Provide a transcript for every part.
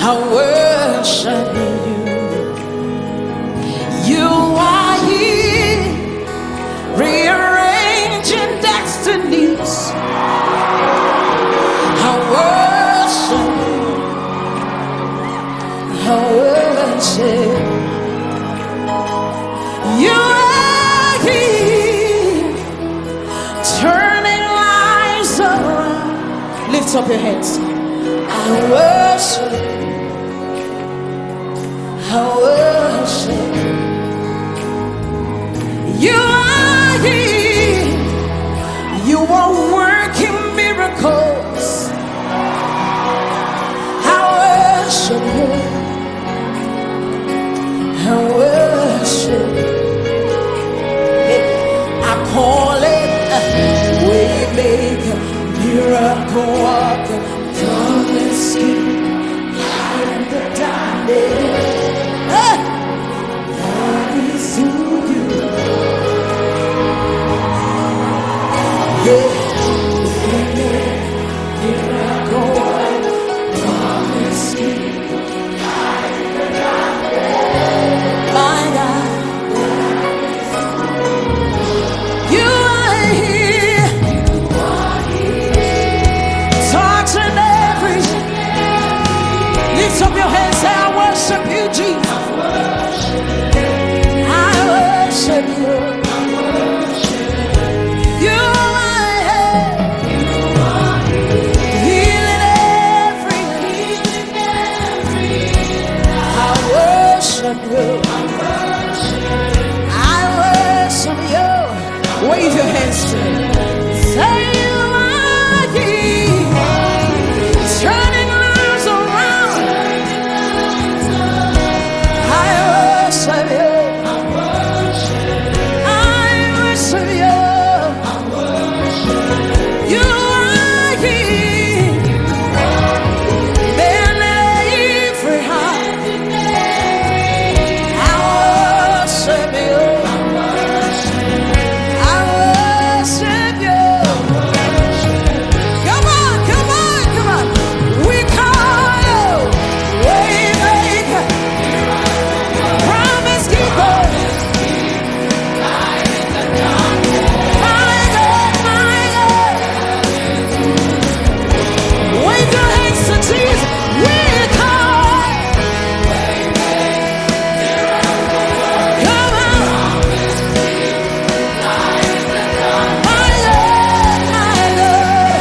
I worship you. You are here, rearranging destinies. I worship you. I worship you. Are here, turning lives around. Lift up your hands. I worship you. I worship you. Are here. You are working miracles. I worship you. I worship you. I call it way maker, miracle worker, promise keeper, light in the darkness. Love is who you are. Miracle worker, promise keeper, light in the darkness. My God. You are here, touching everything. Lift up your hands, say, I worship you, Jesus. I worship you. You are here, healing everything. I worship you. I worship you. Wave your hands to me. Say you are here, turning lives around. I worship you. I worship you. You are here, bend every heart. I worship you. I worship you. Come on, come on, come on. We call you Waymaker, Promise Keeper. My God, my God. Wave your hands to Jesus. We call. Come on. My Lord, my Lord.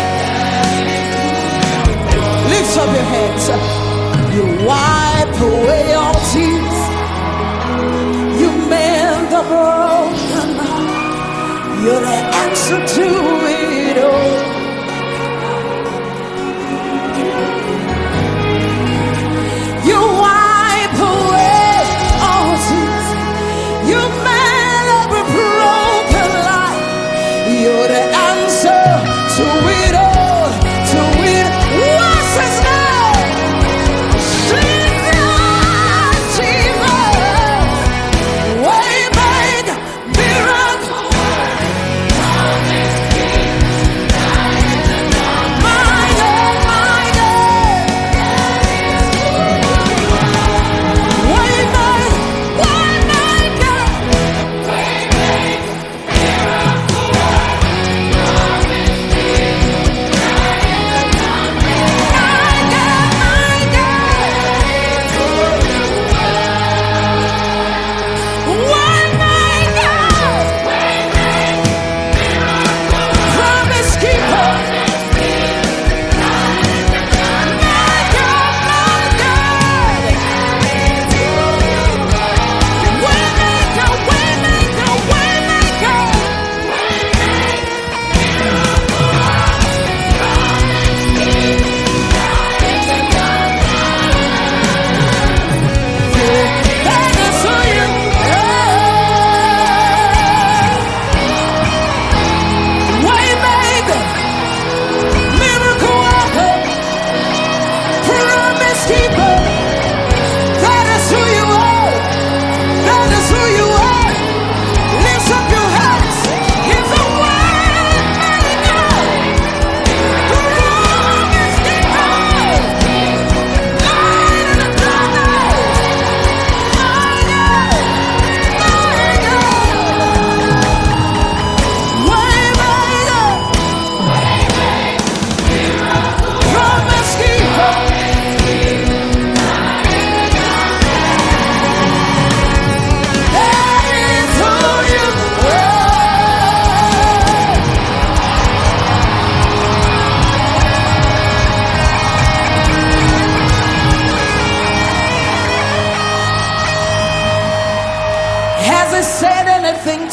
Lift up your hands. You wipe away all tears. You mend the broken heart. You're the answer to it all. You wipe away all tears. You mend every broken life. You're the answer to it all. To it. What's his name? Jesus, Jesus. Waymaker, miracle.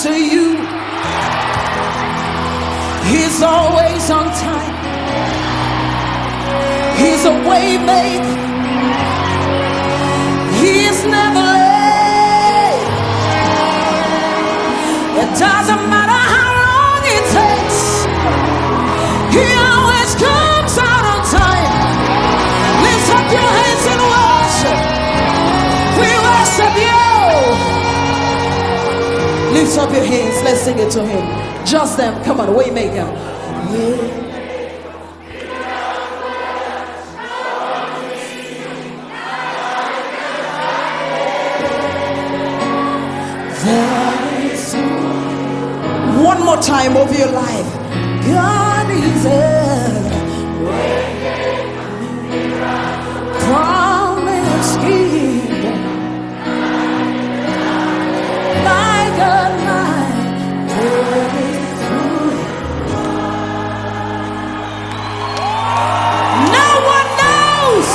to you. He's always on time. He's a way maker. He is never late. It doesn't matter how long it takes. He always comes out on time. Lift up your hands and worship. We worship you. Lift up your hands. Let's sing it to him. Just them. Come on, Waymaker. Yeah. One more time over your life. God is a promise keeper. My God, my breakthrough. No one knows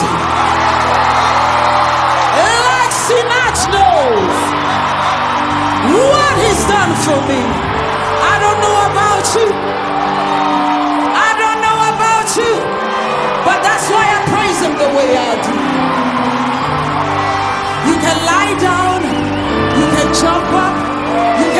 like Sinach knows what he's done for me. I don't know about you. I don't know about you. But that's why I praise him the way I do. You can lie down. You can jump up. You